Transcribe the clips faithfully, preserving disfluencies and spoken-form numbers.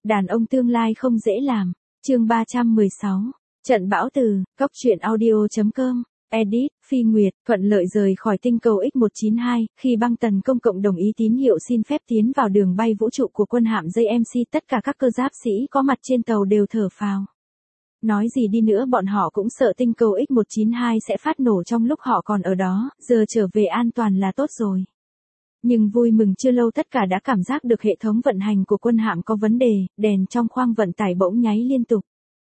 Đàn ông tương lai không dễ làm. Chương ba trăm mười sáu. Trận bão từ, Cóc truyện audio chấm com. Edit, Phi Nguyệt, thuận lợi rời khỏi tinh cầu X một chín hai, khi băng tần công cộng đồng ý tín hiệu xin phép tiến vào đường bay vũ trụ của quân hạm dây em xê, tất cả các cơ giáp sĩ có mặt trên tàu đều thở phào. Nói gì đi nữa bọn họ cũng sợ tinh cầu X một chín hai sẽ phát nổ trong lúc họ còn ở đó, giờ trở về an toàn là tốt rồi. Nhưng vui mừng chưa lâu tất cả đã cảm giác được hệ thống vận hành của quân hạm có vấn đề, đèn trong khoang vận tải bỗng nháy liên tục.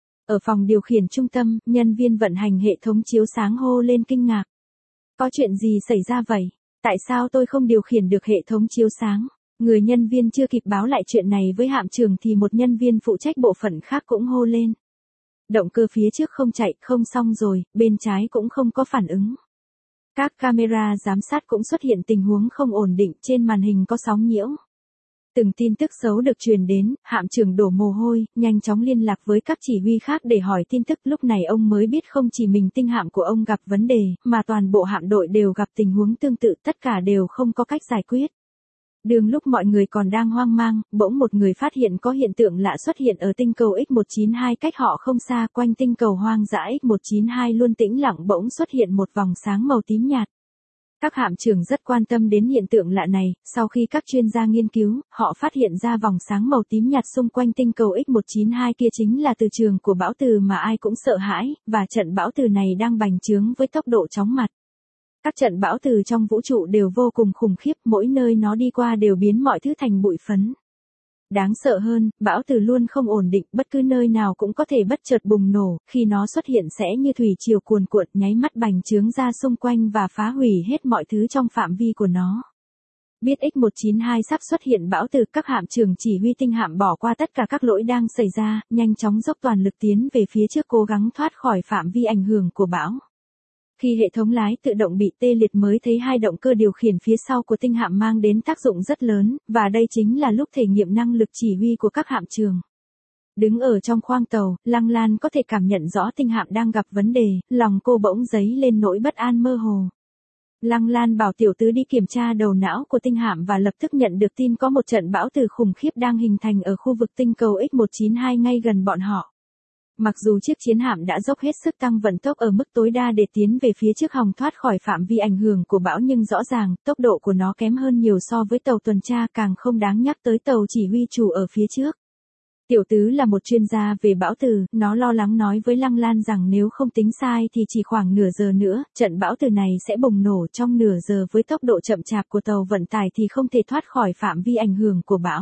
Ở phòng điều khiển trung tâm, nhân viên vận hành hệ thống chiếu sáng hô lên kinh ngạc. Có chuyện gì xảy ra vậy? Tại sao tôi không điều khiển được hệ thống chiếu sáng? Người nhân viên chưa kịp báo lại chuyện này với hạm trưởng thì một nhân viên phụ trách bộ phận khác cũng hô lên. Động cơ phía trước không chạy, không xong rồi, bên trái cũng không có phản ứng. Các camera giám sát cũng xuất hiện tình huống không ổn định, trên màn hình có sóng nhiễu. Từng tin tức xấu được truyền đến, hạm trưởng đổ mồ hôi, nhanh chóng liên lạc với các chỉ huy khác để hỏi tin tức. Lúc này ông mới biết không chỉ mình tinh hạm của ông gặp vấn đề, mà toàn bộ hạm đội đều gặp tình huống tương tự, tất cả đều không có cách giải quyết. Đường lúc mọi người còn đang hoang mang, bỗng một người phát hiện có hiện tượng lạ xuất hiện ở tinh cầu X một chín hai cách họ không xa. Quanh tinh cầu hoang dã X một chín hai luôn tĩnh lặng, bỗng xuất hiện một vòng sáng màu tím nhạt. Các hạm trưởng rất quan tâm đến hiện tượng lạ này, sau khi các chuyên gia nghiên cứu, họ phát hiện ra vòng sáng màu tím nhạt xung quanh tinh cầu X một chín hai kia chính là từ trường của bão từ mà ai cũng sợ hãi, và trận bão từ này đang bành trướng với tốc độ chóng mặt. Các trận bão từ trong vũ trụ đều vô cùng khủng khiếp, mỗi nơi nó đi qua đều biến mọi thứ thành bụi phấn. Đáng sợ hơn, bão từ luôn không ổn định, bất cứ nơi nào cũng có thể bất chợt bùng nổ, khi nó xuất hiện sẽ như thủy triều cuồn cuộn nháy mắt bành trướng ra xung quanh và phá hủy hết mọi thứ trong phạm vi của nó. Biết X một chín hai sắp xuất hiện bão từ, các hạm trưởng chỉ huy tinh hạm bỏ qua tất cả các lỗi đang xảy ra, nhanh chóng dốc toàn lực tiến về phía trước cố gắng thoát khỏi phạm vi ảnh hưởng của bão. Khi hệ thống lái tự động bị tê liệt mới thấy hai động cơ điều khiển phía sau của tinh hạm mang đến tác dụng rất lớn, và đây chính là lúc thể nghiệm năng lực chỉ huy của các hạm trưởng. Đứng ở trong khoang tàu, Lăng Lan có thể cảm nhận rõ tinh hạm đang gặp vấn đề, lòng cô bỗng dấy lên nỗi bất an mơ hồ. Lăng Lan bảo tiểu tứ đi kiểm tra đầu não của tinh hạm và lập tức nhận được tin có một trận bão từ khủng khiếp đang hình thành ở khu vực tinh cầu X một chín hai ngay gần bọn họ. Mặc dù chiếc chiến hạm đã dốc hết sức tăng vận tốc ở mức tối đa để tiến về phía trước hòng thoát khỏi phạm vi ảnh hưởng của bão, nhưng rõ ràng, tốc độ của nó kém hơn nhiều so với tàu tuần tra, càng không đáng nhắc tới tàu chỉ huy chủ ở phía trước. Tiểu tứ là một chuyên gia về bão từ, nó lo lắng nói với Lăng Lan rằng nếu không tính sai thì chỉ khoảng nửa giờ nữa, trận bão từ này sẽ bùng nổ. Trong nửa giờ với tốc độ chậm chạp của tàu vận tải thì không thể thoát khỏi phạm vi ảnh hưởng của bão.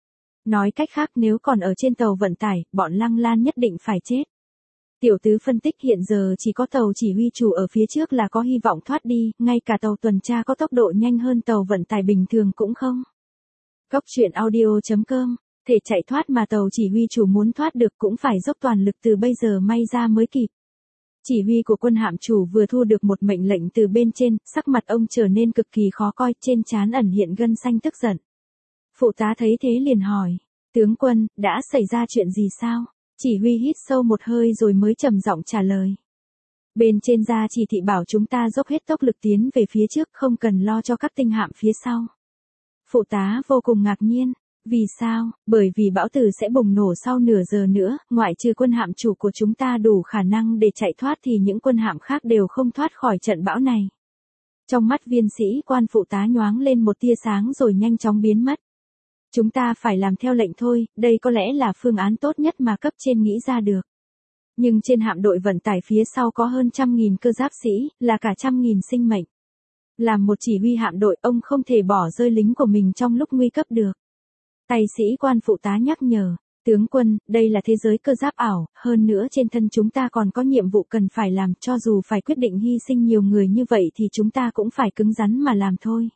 Nói cách khác, nếu còn ở trên tàu vận tải, bọn Lăng Lan nhất định phải chết. Tiểu tứ phân tích hiện giờ chỉ có tàu chỉ huy chủ ở phía trước là có hy vọng thoát đi, ngay cả tàu tuần tra có tốc độ nhanh hơn tàu vận tải bình thường cũng không. Cóc truyện audio chấm com. Thể chạy thoát mà tàu chỉ huy chủ muốn thoát được cũng phải dốc toàn lực từ bây giờ may ra mới kịp. Chỉ huy của quân hạm chủ vừa thu được một mệnh lệnh từ bên trên, sắc mặt ông trở nên cực kỳ khó coi, trên trán ẩn hiện gân xanh tức giận. Phụ tá thấy thế liền hỏi, tướng quân, đã xảy ra chuyện gì sao? Chỉ huy hít sâu một hơi rồi mới trầm giọng trả lời. Bên trên ra chỉ thị bảo chúng ta dốc hết tốc lực tiến về phía trước, không cần lo cho các tinh hạm phía sau. Phụ tá vô cùng ngạc nhiên. Vì sao? Bởi vì bão từ sẽ bùng nổ sau nửa giờ nữa, ngoại trừ quân hạm chủ của chúng ta đủ khả năng để chạy thoát thì những quân hạm khác đều không thoát khỏi trận bão này. Trong mắt viên sĩ quan phụ tá nhoáng lên một tia sáng rồi nhanh chóng biến mất. Chúng ta phải làm theo lệnh thôi, đây có lẽ là phương án tốt nhất mà cấp trên nghĩ ra được. Nhưng trên hạm đội vận tải phía sau có hơn trăm nghìn cơ giáp sĩ, là cả trăm nghìn sinh mệnh. Làm một chỉ huy hạm đội, ông không thể bỏ rơi lính của mình trong lúc nguy cấp được. Tay sĩ quan phụ tá nhắc nhở, tướng quân, đây là thế giới cơ giáp ảo, hơn nữa trên thân chúng ta còn có nhiệm vụ cần phải làm, cho dù phải quyết định hy sinh nhiều người như vậy thì chúng ta cũng phải cứng rắn mà làm thôi.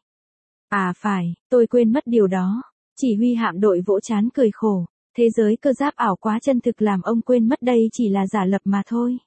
À phải, tôi quên mất điều đó. Chỉ huy hạm đội vỗ trán cười khổ, thế giới cơ giáp ảo quá chân thực làm ông quên mất đây chỉ là giả lập mà thôi.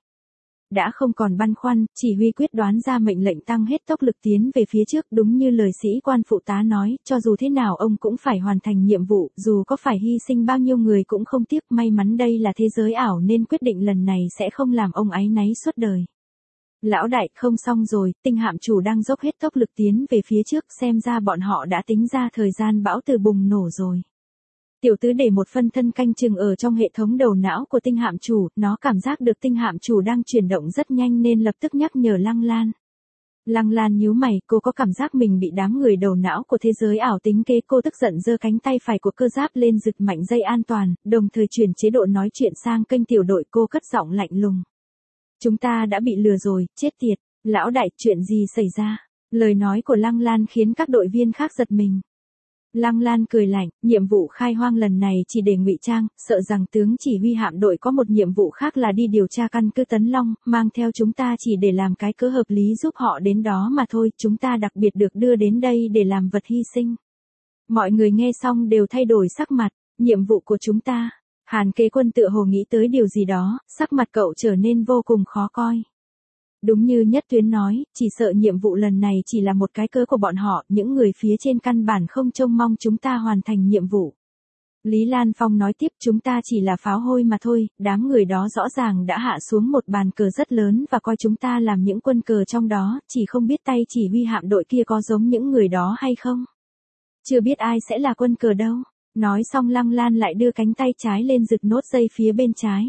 Đã không còn băn khoăn, chỉ huy quyết đoán ra mệnh lệnh tăng hết tốc lực tiến về phía trước, đúng như lời sĩ quan phụ tá nói, cho dù thế nào ông cũng phải hoàn thành nhiệm vụ, dù có phải hy sinh bao nhiêu người cũng không tiếc. May mắn đây là thế giới ảo nên quyết định lần này sẽ không làm ông áy náy suốt đời. Lão đại, không xong rồi, tinh hạm chủ đang dốc hết tốc lực tiến về phía trước, xem ra bọn họ đã tính ra thời gian bão từ bùng nổ rồi. Tiểu tứ để một phân thân canh chừng ở trong hệ thống đầu não của tinh hạm chủ, nó cảm giác được tinh hạm chủ đang chuyển động rất nhanh nên lập tức nhắc nhở Lăng Lan. Lăng Lan nhíu mày, cô có cảm giác mình bị đám người đầu não của thế giới ảo tính kế, cô tức giận giơ cánh tay phải của cơ giáp lên giật mạnh dây an toàn, đồng thời chuyển chế độ nói chuyện sang kênh tiểu đội, cô cất giọng lạnh lùng. Chúng ta đã bị lừa rồi, chết tiệt, lão đại, chuyện gì xảy ra? Lời nói của Lăng Lan khiến các đội viên khác giật mình. Lăng Lan cười lạnh, nhiệm vụ khai hoang lần này chỉ để ngụy trang, sợ rằng tướng chỉ huy hạm đội có một nhiệm vụ khác là đi điều tra căn cứ Tấn Long, mang theo chúng ta chỉ để làm cái cớ hợp lý giúp họ đến đó mà thôi, chúng ta đặc biệt được đưa đến đây để làm vật hy sinh. Mọi người nghe xong đều thay đổi sắc mặt, nhiệm vụ của chúng ta. Hàn Kế Quân tựa hồ nghĩ tới điều gì đó, sắc mặt cậu trở nên vô cùng khó coi. Đúng như Nhất Tuyến nói, chỉ sợ nhiệm vụ lần này chỉ là một cái cớ của bọn họ, những người phía trên căn bản không trông mong chúng ta hoàn thành nhiệm vụ. Lý Lan Phong nói tiếp, chúng ta chỉ là pháo hôi mà thôi, đám người đó rõ ràng đã hạ xuống một bàn cờ rất lớn và coi chúng ta làm những quân cờ trong đó, chỉ không biết tay chỉ huy hạm đội kia có giống những người đó hay không. Chưa biết ai sẽ là quân cờ đâu. Nói xong Lăng Lan lại đưa cánh tay trái lên giật nốt dây phía bên trái.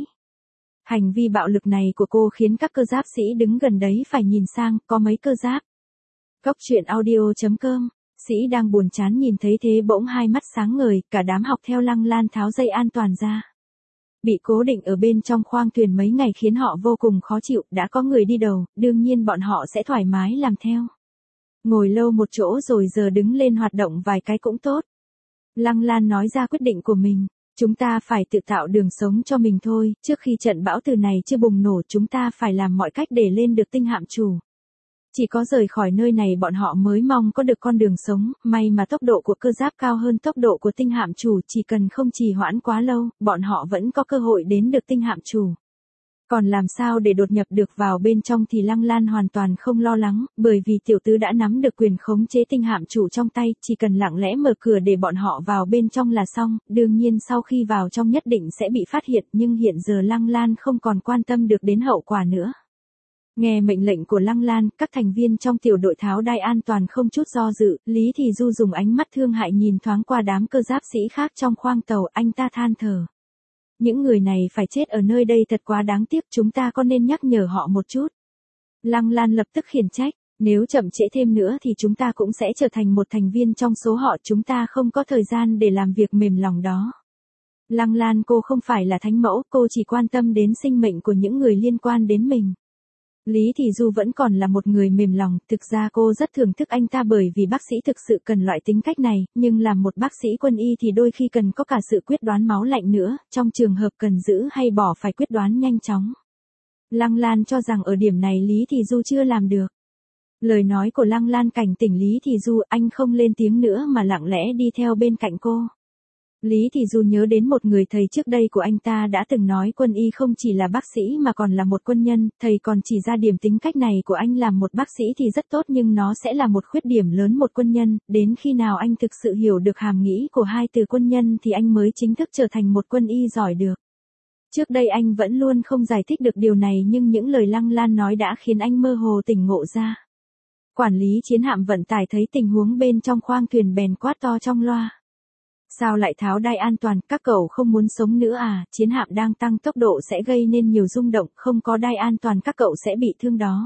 Hành vi bạo lực này của cô khiến các cơ giáp sĩ đứng gần đấy phải nhìn sang, có mấy cơ giáp. Cốc truyện audio chấm com, sĩ đang buồn chán nhìn thấy thế bỗng hai mắt sáng ngời, cả đám học theo Lăng Lan tháo dây an toàn ra. Bị cố định ở bên trong khoang thuyền mấy ngày khiến họ vô cùng khó chịu, đã có người đi đầu, đương nhiên bọn họ sẽ thoải mái làm theo. Ngồi lâu một chỗ rồi giờ đứng lên hoạt động vài cái cũng tốt. Lăng Lan nói ra quyết định của mình. Chúng ta phải tự tạo đường sống cho mình thôi, trước khi trận bão từ này chưa bùng nổ chúng ta phải làm mọi cách để lên được tinh hạm chủ. Chỉ có rời khỏi nơi này bọn họ mới mong có được con đường sống, may mà tốc độ của cơ giáp cao hơn tốc độ của tinh hạm chủ, chỉ cần không trì hoãn quá lâu, bọn họ vẫn có cơ hội đến được tinh hạm chủ. Còn làm sao để đột nhập được vào bên trong thì Lăng Lan hoàn toàn không lo lắng, bởi vì tiểu tứ đã nắm được quyền khống chế tinh hạm chủ trong tay, chỉ cần lặng lẽ mở cửa để bọn họ vào bên trong là xong, đương nhiên sau khi vào trong nhất định sẽ bị phát hiện, nhưng hiện giờ Lăng Lan không còn quan tâm được đến hậu quả nữa. Nghe mệnh lệnh của Lăng Lan, các thành viên trong tiểu đội tháo đai an toàn không chút do dự, Lý Thì Du dùng ánh mắt thương hại nhìn thoáng qua đám cơ giáp sĩ khác trong khoang tàu, anh ta than thở. Những người này phải chết ở nơi đây thật quá đáng tiếc, chúng ta có nên nhắc nhở họ một chút. Lăng Lan lập tức khiển trách, nếu chậm trễ thêm nữa thì chúng ta cũng sẽ trở thành một thành viên trong số họ, chúng ta không có thời gian để làm việc mềm lòng đó. Lăng Lan, cô không phải là thánh mẫu, cô chỉ quan tâm đến sinh mệnh của những người liên quan đến mình. Lý Thì Du vẫn còn là một người mềm lòng, thực ra cô rất thưởng thức anh ta bởi vì bác sĩ thực sự cần loại tính cách này, nhưng làm một bác sĩ quân y thì đôi khi cần có cả sự quyết đoán máu lạnh nữa, trong trường hợp cần giữ hay bỏ phải quyết đoán nhanh chóng. Lăng Lan cho rằng ở điểm này Lý Thì Du chưa làm được. Lời nói của Lăng Lan cảnh tỉnh Lý Thì Du, anh không lên tiếng nữa mà lặng lẽ đi theo bên cạnh cô. Lý Thì Du nhớ đến một người thầy trước đây của anh ta đã từng nói quân y không chỉ là bác sĩ mà còn là một quân nhân, thầy còn chỉ ra điểm tính cách này của anh làm một bác sĩ thì rất tốt nhưng nó sẽ là một khuyết điểm lớn một quân nhân, đến khi nào anh thực sự hiểu được hàm nghĩa của hai từ quân nhân thì anh mới chính thức trở thành một quân y giỏi được. Trước đây anh vẫn luôn không giải thích được điều này nhưng những lời Lăng Lan nói đã khiến anh mơ hồ tỉnh ngộ ra. Quản lý chiến hạm vận tải thấy tình huống bên trong khoang thuyền bèn quát to trong loa. Sao lại tháo đai an toàn, các cậu không muốn sống nữa à, chiến hạm đang tăng tốc độ sẽ gây nên nhiều rung động, không có đai an toàn các cậu sẽ bị thương đó.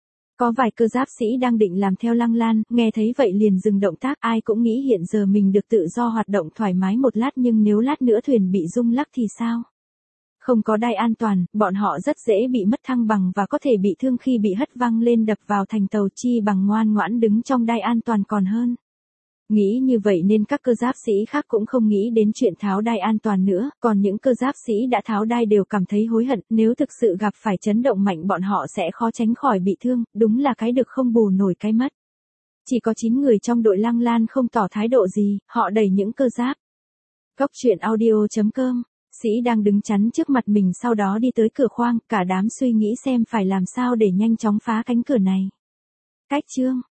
Có vài cơ giáp sĩ đang định làm theo Lăng Lan, nghe thấy vậy liền dừng động tác, ai cũng nghĩ hiện giờ mình được tự do hoạt động thoải mái một lát nhưng nếu lát nữa thuyền bị rung lắc thì sao? Không có đai an toàn, bọn họ rất dễ bị mất thăng bằng và có thể bị thương khi bị hất văng lên đập vào thành tàu, chi bằng ngoan ngoãn đứng trong đai an toàn còn hơn. Nghĩ như vậy nên các cơ giáp sĩ khác cũng không nghĩ đến chuyện tháo đai an toàn nữa, còn những cơ giáp sĩ đã tháo đai đều cảm thấy hối hận, nếu thực sự gặp phải chấn động mạnh bọn họ sẽ khó tránh khỏi bị thương, đúng là cái được không bù nổi cái mất. Chỉ có chín người trong đội Lăng Lan không tỏ thái độ gì, họ đẩy những cơ giáp. Cốc truyện audio chấm com, sĩ đang đứng chắn trước mặt mình sau đó đi tới cửa khoang, cả đám suy nghĩ xem phải làm sao để nhanh chóng phá cánh cửa này. Cách chương